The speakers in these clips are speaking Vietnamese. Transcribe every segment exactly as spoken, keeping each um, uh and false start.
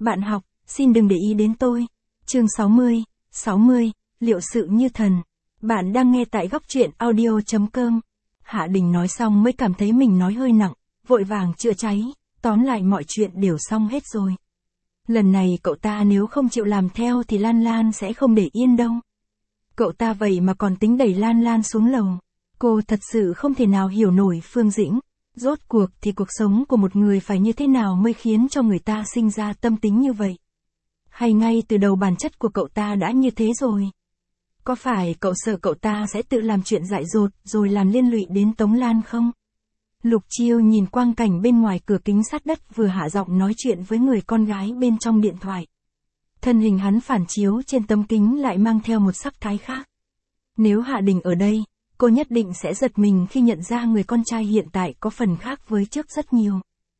Bạn học, xin đừng để ý đến tôi. Chương sáu mươi, sáu mươi, liệu sự như thần. Bạn đang nghe tại góc truyện audio chấm com. Hạ Đình nói xong mới cảm thấy mình nói hơi nặng, vội vàng chữa cháy, tóm lại mọi chuyện đều xong hết rồi. Lần này cậu ta nếu không chịu làm theo thì Lan Lan sẽ không để yên đâu. Cậu ta vậy mà còn tính đẩy Lan Lan xuống lầu. Cô thật sự không thể nào hiểu nổi Phương Dĩnh. Rốt cuộc thì cuộc sống của một người phải như thế nào mới khiến cho người ta sinh ra tâm tính như vậy? Hay ngay từ đầu bản chất của cậu ta đã như thế rồi? Có phải cậu sợ cậu ta sẽ tự làm chuyện dại dột rồi làm liên lụy đến Tống Lan không? Lục Chiêu nhìn quang cảnh bên ngoài cửa kính sát đất vừa hạ giọng nói chuyện với người con gái bên trong điện thoại. Thân hình hắn phản chiếu trên tấm kính lại mang theo một sắc thái khác. Nếu Hạ Đình ở đây, cô nhất định sẽ giật mình khi nhận ra người con trai hiện tại có phần khác với trước rất nhiều.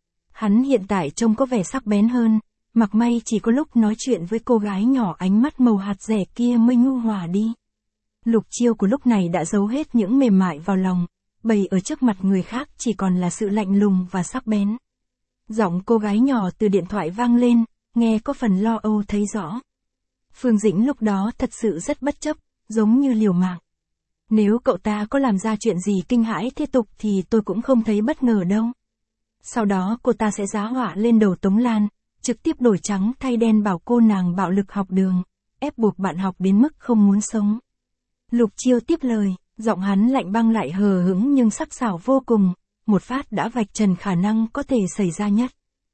Hắn hiện tại trông có vẻ sắc bén hơn, mặc may chỉ có lúc nói chuyện với cô gái nhỏ ánh mắt màu hạt rẻ kia mới nhu hòa đi. Lục Chiêu của lúc này đã giấu hết những mềm mại vào lòng, bày ở trước mặt người khác chỉ còn là sự lạnh lùng và sắc bén. Giọng cô gái nhỏ từ điện thoại vang lên, nghe có phần lo âu thấy rõ. Phương Dĩnh lúc đó thật sự rất bất chấp, giống như liều mạng. Nếu cậu ta có làm ra chuyện gì kinh hãi thế tục thì tôi cũng không thấy bất ngờ đâu. Sau đó cô ta sẽ giá họa lên đầu Tống Lan, trực tiếp đổi trắng thay đen bảo cô nàng bạo lực học đường, ép buộc bạn học đến mức không muốn sống. Lục Chiêu tiếp lời, giọng hắn lạnh băng lại hờ hững nhưng sắc sảo vô cùng, một phát đã vạch trần khả năng có thể xảy ra nhất.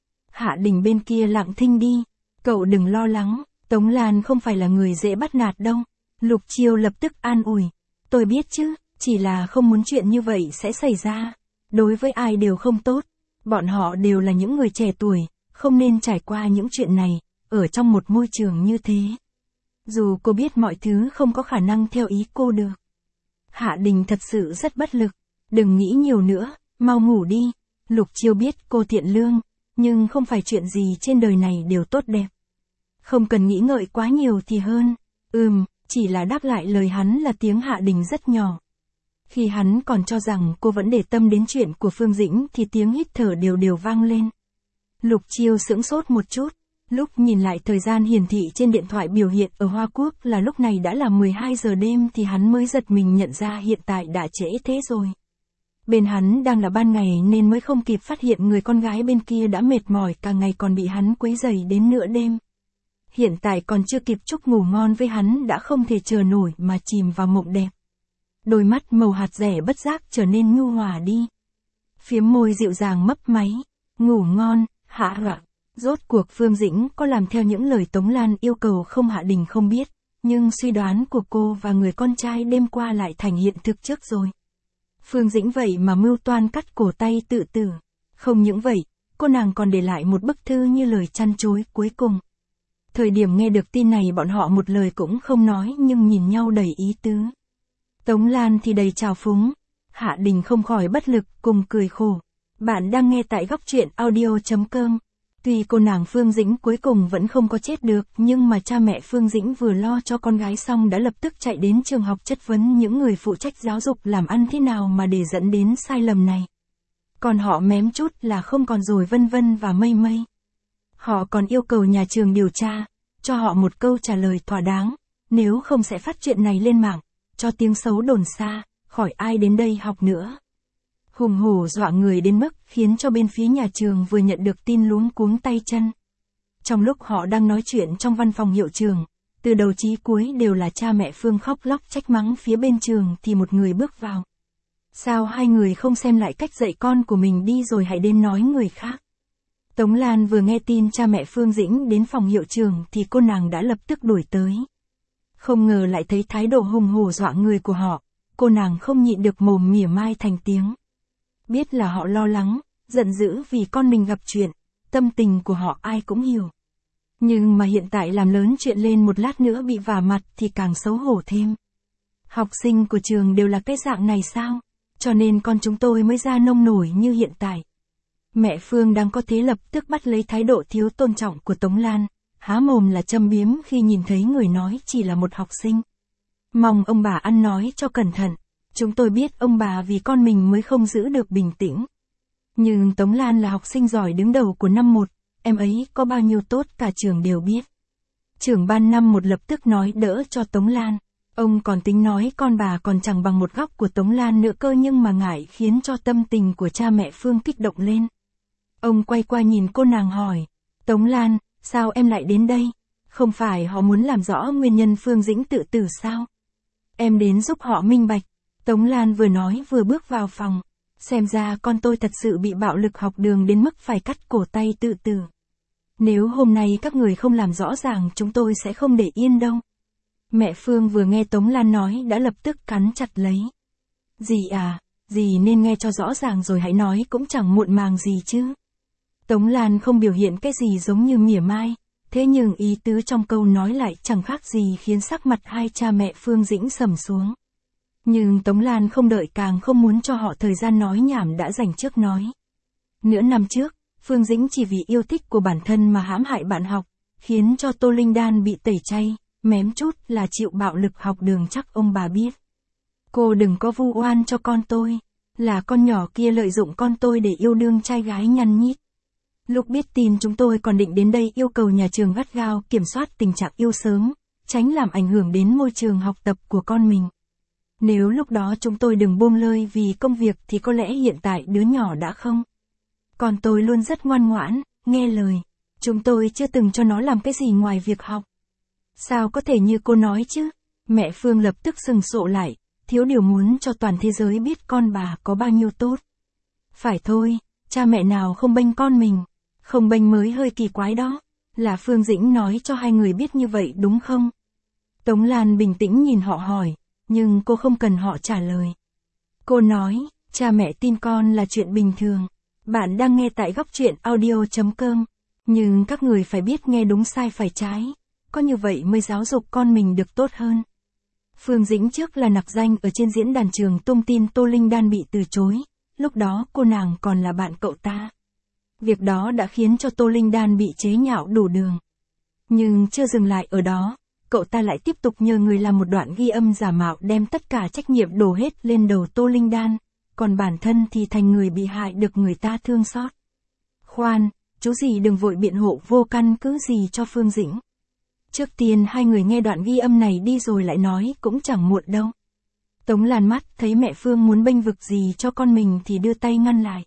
Hạ Đình bên kia lặng thinh đi, cậu đừng lo lắng, Tống Lan không phải là người dễ bắt nạt đâu. Lục Chiêu lập tức an ủi, tôi biết chứ, chỉ là không muốn chuyện như vậy sẽ xảy ra. Đối với ai đều không tốt, bọn họ đều là những người trẻ tuổi, không nên trải qua những chuyện này, ở trong một môi trường như thế. Dù cô biết mọi thứ không có khả năng theo ý cô được. Hạ Đình thật sự rất bất lực, đừng nghĩ nhiều nữa, mau ngủ đi. Lục Chiêu biết cô thiện lương, nhưng không phải chuyện gì trên đời này đều tốt đẹp. Không cần nghĩ ngợi quá nhiều thì hơn. Ừm, chỉ là đáp lại lời hắn là tiếng Hạ Đình rất nhỏ. Khi hắn còn cho rằng cô vẫn để tâm đến chuyện của Phương Dĩnh thì tiếng hít thở đều đều vang lên. Lục Chiêu sững sốt một chút, lúc nhìn lại thời gian hiển thị trên điện thoại biểu hiện ở Hoa Quốc là lúc này đã là mười hai giờ đêm thì hắn mới giật mình nhận ra hiện tại đã trễ thế rồi. Bên hắn đang là ban ngày nên mới không kịp phát hiện người con gái bên kia đã mệt mỏi cả ngày còn bị hắn quấy rầy đến nửa đêm. Hiện tại còn chưa kịp chúc ngủ ngon với hắn đã không thể chờ nổi mà chìm vào mộng đẹp. Đôi mắt màu hạt rẻ bất giác trở nên nhu hòa đi. Phiếm môi dịu dàng mấp máy, ngủ ngon, Hạ Họa. Rốt cuộc Phương Dĩnh có làm theo những lời Tống Lan yêu cầu không? Hạ Đình không biết, nhưng suy đoán của cô và người con trai đêm qua lại thành hiện thực trước rồi. Phương Dĩnh vậy mà mưu toan cắt cổ tay tự tử. Không những vậy, cô nàng còn để lại một bức thư như lời trăn trối cuối cùng. Thời điểm nghe được tin này bọn họ một lời cũng không nói nhưng nhìn nhau đầy ý tứ. Tống Lan thì đầy trào phúng. Hạ Đình không khỏi bất lực cùng cười khổ. Bạn đang nghe tại góc truyện audio chấm com. Tuy cô nàng Phương Dĩnh cuối cùng vẫn không có chết được nhưng mà cha mẹ Phương Dĩnh vừa lo cho con gái xong đã lập tức chạy đến trường học chất vấn những người phụ trách giáo dục làm ăn thế nào mà để dẫn đến sai lầm này. Còn họ mém chút là không còn rồi vân vân và mây mây. Họ còn yêu cầu nhà trường điều tra, cho họ một câu trả lời thỏa đáng, nếu không sẽ phát chuyện này lên mạng, cho tiếng xấu đồn xa, khỏi ai đến đây học nữa. Hùng hổ dọa người đến mức khiến cho bên phía nhà trường vừa nhận được tin luống cuống tay chân. Trong lúc họ đang nói chuyện trong văn phòng hiệu trường, từ đầu chí cuối đều là cha mẹ Phương khóc lóc trách mắng phía bên trường thì một người bước vào. Sao hai người không xem lại cách dạy con của mình đi rồi hãy đến nói người khác? Tống Lan vừa nghe tin cha mẹ Phương Dĩnh đến phòng hiệu trường thì cô nàng đã lập tức đuổi tới. Không ngờ lại thấy thái độ hùng hổ dọa người của họ, cô nàng không nhịn được mồm mỉa mai thành tiếng. Biết là họ lo lắng, giận dữ vì con mình gặp chuyện, tâm tình của họ ai cũng hiểu. Nhưng mà hiện tại làm lớn chuyện lên một lát nữa bị vả mặt thì càng xấu hổ thêm. Học sinh của trường đều là cái dạng này sao? Cho nên con chúng tôi mới ra nông nổi như hiện tại. Mẹ Phương đang có thế lập tức bắt lấy thái độ thiếu tôn trọng của Tống Lan, há mồm là châm biếm khi nhìn thấy người nói chỉ là một học sinh. Mong ông bà ăn nói cho cẩn thận. Chúng tôi biết ông bà vì con mình mới không giữ được bình tĩnh. Nhưng Tống Lan là học sinh giỏi đứng đầu của năm một, em ấy có bao nhiêu tốt cả trường đều biết. Trưởng ban năm một lập tức nói đỡ cho Tống Lan. Ông còn tính nói con bà còn chẳng bằng một góc của Tống Lan nữa cơ, nhưng mà ngại khiến cho tâm tình của cha mẹ Phương kích động lên. Ông quay qua nhìn cô nàng hỏi, Tống Lan, sao em lại đến đây? Không phải họ muốn làm rõ nguyên nhân Phương Dĩnh tự tử sao? Em đến giúp họ minh bạch. Tống Lan vừa nói vừa bước vào phòng. Xem ra con tôi thật sự bị bạo lực học đường đến mức phải cắt cổ tay tự tử. Nếu hôm nay các người không làm rõ ràng chúng tôi sẽ không để yên đâu. Mẹ Phương vừa nghe Tống Lan nói đã lập tức cắn chặt lấy. Dì à, dì nên nghe cho rõ ràng rồi hãy nói cũng chẳng muộn màng gì chứ. Tống Lan không biểu hiện cái gì giống như mỉa mai, thế nhưng ý tứ trong câu nói lại chẳng khác gì khiến sắc mặt hai cha mẹ Phương Dĩnh sầm xuống. Nhưng Tống Lan không đợi càng không muốn cho họ thời gian nói nhảm đã dành trước nói. Nửa năm trước, Phương Dĩnh chỉ vì yêu thích của bản thân mà hãm hại bạn học, khiến cho Tô Linh Đan bị tẩy chay, mém chút là chịu bạo lực học đường chắc ông bà biết. Cô đừng có vu oan cho con tôi, là con nhỏ kia lợi dụng con tôi để yêu đương trai gái nhăn nhít. Lúc biết tin chúng tôi còn định đến đây yêu cầu nhà trường gắt gao kiểm soát tình trạng yêu sớm, tránh làm ảnh hưởng đến môi trường học tập của con mình. Nếu lúc đó chúng tôi đừng buông lơi vì công việc thì có lẽ hiện tại đứa nhỏ đã không. Con tôi luôn rất ngoan ngoãn, nghe lời. Chúng tôi chưa từng cho nó làm cái gì ngoài việc học. Sao có thể như cô nói chứ? Mẹ Phương lập tức sừng sộ lại, thiếu điều muốn cho toàn thế giới biết con bà có bao nhiêu tốt. Phải thôi, cha mẹ nào không bênh con mình. Không bênh mới hơi kỳ quái đó. Là Phương Dĩnh nói cho hai người biết như vậy đúng không? Tống Lan bình tĩnh nhìn họ hỏi, nhưng cô không cần họ trả lời. Cô nói, cha mẹ tin con là chuyện bình thường. Bạn đang nghe tại góc truyện audio chấm com. Nhưng các người phải biết nghe đúng sai phải trái. Có như vậy mới giáo dục con mình được tốt hơn. Phương Dĩnh trước là nặc danh ở trên diễn đàn trường tung tin Tô Linh Đan bị từ chối. Lúc đó cô nàng còn là bạn cậu ta. Việc đó đã khiến cho Tô Linh Đan bị chế nhạo đủ đường. Nhưng chưa dừng lại ở đó, cậu ta lại tiếp tục nhờ người làm một đoạn ghi âm giả mạo đem tất cả trách nhiệm đổ hết lên đầu Tô Linh Đan, còn bản thân thì thành người bị hại được người ta thương xót. Khoan, chú gì đừng vội biện hộ vô căn cứ gì cho Phương Dĩnh. Trước tiên hai người nghe đoạn ghi âm này đi rồi lại nói cũng chẳng muộn đâu. Tống Lan mắt thấy mẹ Phương muốn bênh vực gì cho con mình thì đưa tay ngăn lại.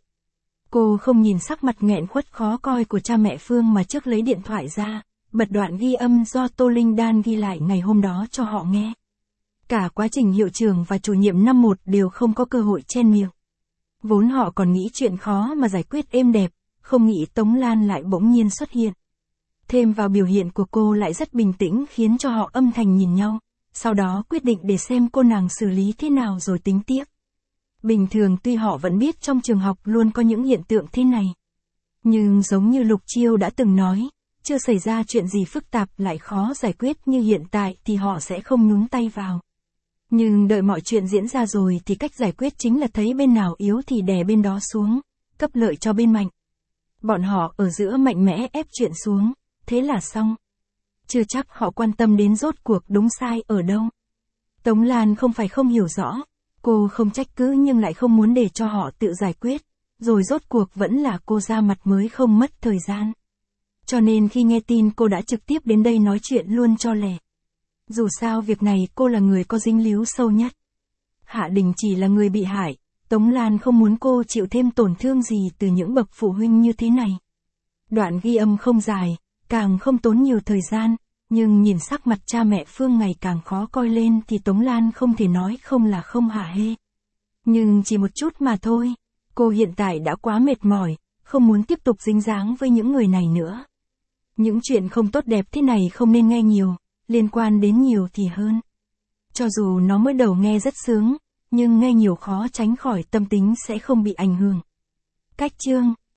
Cô không nhìn sắc mặt nghẹn khuất khó coi của cha mẹ Phương mà trước lấy điện thoại ra, bật đoạn ghi âm do Tô Linh Đan ghi lại ngày hôm đó cho họ nghe. Cả quá trình hiệu trưởng và chủ nhiệm năm một đều không có cơ hội chen miệng. Vốn họ còn nghĩ chuyện khó mà giải quyết êm đẹp, không nghĩ Tống Lan lại bỗng nhiên xuất hiện. Thêm vào biểu hiện của cô lại rất bình tĩnh khiến cho họ âm thầm nhìn nhau, sau đó quyết định để xem cô nàng xử lý thế nào rồi tính tiếp. Bình thường tuy họ vẫn biết trong trường học luôn có những hiện tượng thế này. Nhưng giống như Lục Chiêu đã từng nói, chưa xảy ra chuyện gì phức tạp lại khó giải quyết như hiện tại thì họ sẽ không nhúng tay vào. Nhưng đợi mọi chuyện diễn ra rồi thì cách giải quyết chính là thấy bên nào yếu thì đè bên đó xuống, cấp lợi cho bên mạnh. Bọn họ ở giữa mạnh mẽ ép chuyện xuống, thế là xong. Chưa chắc họ quan tâm đến rốt cuộc đúng sai ở đâu. Tống Lan không phải không hiểu rõ, cô không trách cứ nhưng lại không muốn để cho họ tự giải quyết, rồi rốt cuộc vẫn là cô ra mặt mới không mất thời gian. Cho nên khi nghe tin cô đã trực tiếp đến đây nói chuyện luôn cho lẹ. Dù sao việc này cô là người có dính líu sâu nhất. Hạ Đình chỉ là người bị hại, Tống Lan không muốn cô chịu thêm tổn thương gì từ những bậc phụ huynh như thế này. Đoạn ghi âm không dài, càng không tốn nhiều thời gian, nhưng nhìn sắc mặt cha mẹ Phương ngày càng khó coi lên thì Tống Lan không thể nói không là không hả hê. Nhưng chỉ một chút mà thôi, cô hiện tại đã quá mệt mỏi, không muốn tiếp tục dính dáng với những người này nữa. Những chuyện không tốt đẹp thế này không nên nghe nhiều, liên quan đến nhiều thì hơn. Cho dù nó mới đầu nghe rất sướng, nhưng nghe nhiều khó tránh khỏi tâm tính sẽ không bị ảnh hưởng. Cách chương